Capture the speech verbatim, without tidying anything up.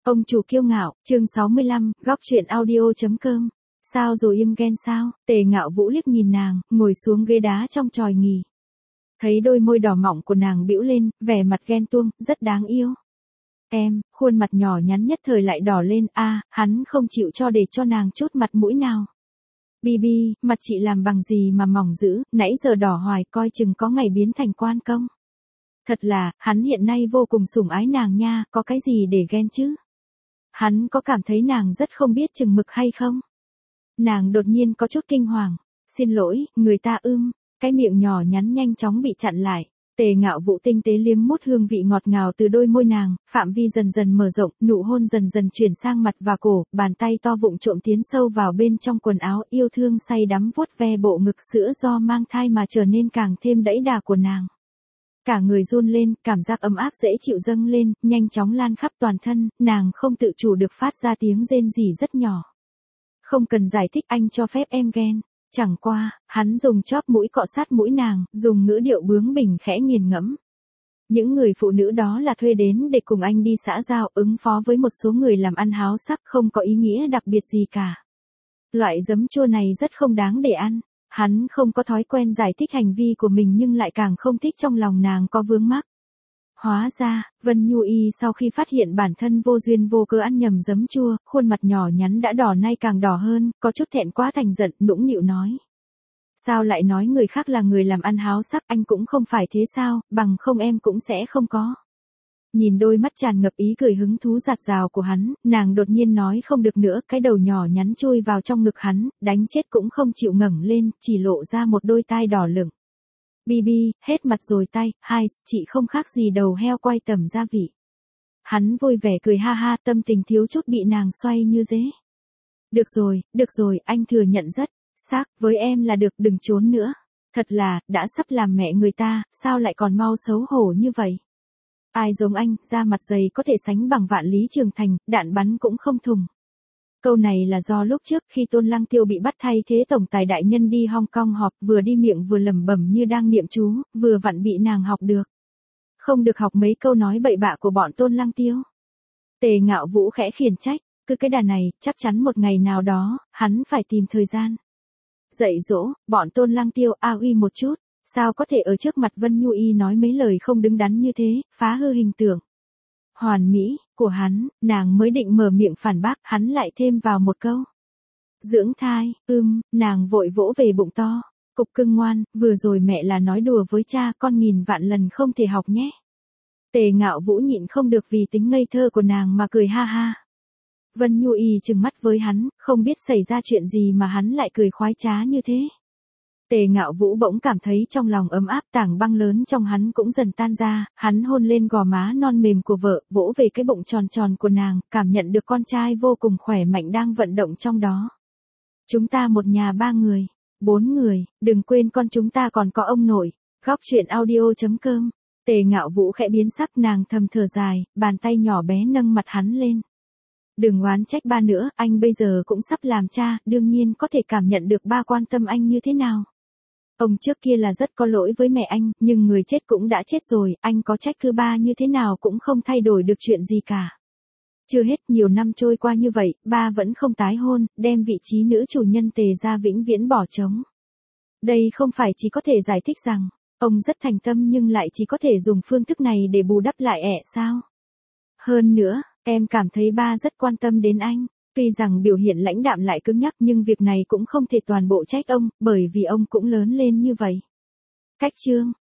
Ông chủ kiêu ngạo, chương sáu mươi lăm, góc truyện audio.com. Sao rồi im ghen sao? Tề Ngạo Vũ liếc nhìn nàng, ngồi xuống ghế đá trong chòi nghỉ. Thấy đôi môi đỏ mọng của nàng bĩu lên, vẻ mặt ghen tuông, rất đáng yêu. Em, khuôn mặt nhỏ nhắn nhất thời lại đỏ lên, a, à, hắn không chịu cho để cho nàng chút mặt mũi nào. Bibi, mặt chị làm bằng gì mà mỏng dữ, nãy giờ đỏ hoài, coi chừng có ngày biến thành quan công. Thật là, hắn hiện nay vô cùng sủng ái nàng nha, có cái gì để ghen chứ? Hắn có cảm thấy nàng rất không biết chừng mực hay không? Nàng đột nhiên có chút kinh hoàng. Xin lỗi, người ta ưm, cái miệng nhỏ nhắn nhanh chóng bị chặn lại. Tề Ngạo Vũ tinh tế liếm mút hương vị ngọt ngào từ đôi môi nàng, phạm vi dần dần mở rộng, nụ hôn dần dần chuyển sang mặt và cổ, bàn tay to vụng trộm tiến sâu vào bên trong quần áo, yêu thương say đắm vuốt ve bộ ngực sữa do mang thai mà trở nên càng thêm đẫy đà của nàng. Cả người run lên, cảm giác ấm áp dễ chịu dâng lên, nhanh chóng lan khắp toàn thân, nàng không tự chủ được phát ra tiếng rên rỉ rất nhỏ. Không cần giải thích, anh cho phép em ghen. Chẳng qua, hắn dùng chóp mũi cọ sát mũi nàng, dùng ngữ điệu bướng bỉnh khẽ nghiền ngẫm. Những người phụ nữ đó là thuê đến để cùng anh đi xã giao, ứng phó với một số người làm ăn háo sắc, không có ý nghĩa đặc biệt gì cả. Loại giấm chua này rất không đáng để ăn. Hắn không có thói quen giải thích hành vi của mình nhưng lại càng không thích trong lòng nàng có vướng mắc. Hóa ra, Vân Nhu Y sau khi phát hiện bản thân vô duyên vô cớ ăn nhầm giấm chua, khuôn mặt nhỏ nhắn đã đỏ nay càng đỏ hơn, có chút thẹn quá thành giận, nũng nịu nói. Sao lại nói người khác là người làm ăn háo sắc, anh cũng không phải thế sao, bằng không em cũng sẽ không có. Nhìn đôi mắt tràn ngập ý cười hứng thú giạt rào của hắn, nàng đột nhiên nói không được nữa, cái đầu nhỏ nhắn chui vào trong ngực hắn, đánh chết cũng không chịu ngẩng lên, chỉ lộ ra một đôi tai đỏ lửng. Bibi, hết mặt rồi tay, hai, chị không khác gì đầu heo quay tầm gia vị. Hắn vui vẻ cười ha ha, tâm tình thiếu chút bị nàng xoay như dế. Được rồi, được rồi, anh thừa nhận rất, xác, với em là được, đừng trốn nữa. Thật là, đã sắp làm mẹ người ta, sao lại còn mau xấu hổ như vậy? Ai giống anh, da mặt dày có thể sánh bằng Vạn Lý Trường Thành, đạn bắn cũng không thùng. Câu này là do lúc trước khi Tôn Lăng Tiêu bị bắt thay thế tổng tài đại nhân đi Hong Kong họp, vừa đi miệng vừa lẩm bẩm như đang niệm chú, vừa vặn bị nàng học được. Không được học mấy câu nói bậy bạ của bọn Tôn Lăng Tiêu. Tề Ngạo Vũ khẽ khiển trách, cứ cái đà này, chắc chắn một ngày nào đó, hắn phải tìm thời gian. Dạy dỗ, bọn Tôn Lăng Tiêu a uy một chút, sao có thể ở trước mặt Vân Nhu Y nói mấy lời không đứng đắn như thế, phá hư hình tượng hoàn mỹ của hắn, nàng mới định mở miệng phản bác, hắn lại thêm vào một câu. Dưỡng thai, ưm, nàng vội vỗ về bụng to, cục cưng ngoan, vừa rồi mẹ là nói đùa với cha, con nghìn vạn lần không thể học nhé. Tề Ngạo Vũ nhịn không được vì tính ngây thơ của nàng mà cười ha ha. Vân Nhu Y trừng mắt với hắn, không biết xảy ra chuyện gì mà hắn lại cười khoái trá như thế. Tề Ngạo Vũ bỗng cảm thấy trong lòng ấm áp, tảng băng lớn trong hắn cũng dần tan ra, hắn hôn lên gò má non mềm của vợ, vỗ về cái bụng tròn tròn của nàng, cảm nhận được con trai vô cùng khỏe mạnh đang vận động trong đó. Chúng ta một nhà ba người, bốn người, đừng quên con chúng ta còn có ông nội. Góc truyện audio.com. Tề Ngạo Vũ khẽ biến sắc, nàng thầm thở dài, bàn tay nhỏ bé nâng mặt hắn lên. Đừng oán trách ba nữa, anh bây giờ cũng sắp làm cha, đương nhiên có thể cảm nhận được ba quan tâm anh như thế nào. Ông trước kia là rất có lỗi với mẹ anh, nhưng người chết cũng đã chết rồi, anh có trách cứ ba như thế nào cũng không thay đổi được chuyện gì cả. Chưa hết, nhiều năm trôi qua như vậy, ba vẫn không tái hôn, đem vị trí nữ chủ nhân Tề gia vĩnh viễn bỏ trống. Đây không phải chỉ có thể giải thích rằng, ông rất thành tâm nhưng lại chỉ có thể dùng phương thức này để bù đắp lại ẻ sao. Hơn nữa, em cảm thấy ba rất quan tâm đến anh. Tuy rằng biểu hiện lãnh đạm lại cứng nhắc nhưng việc này cũng không thể toàn bộ trách ông, bởi vì ông cũng lớn lên như vậy. Cách chương,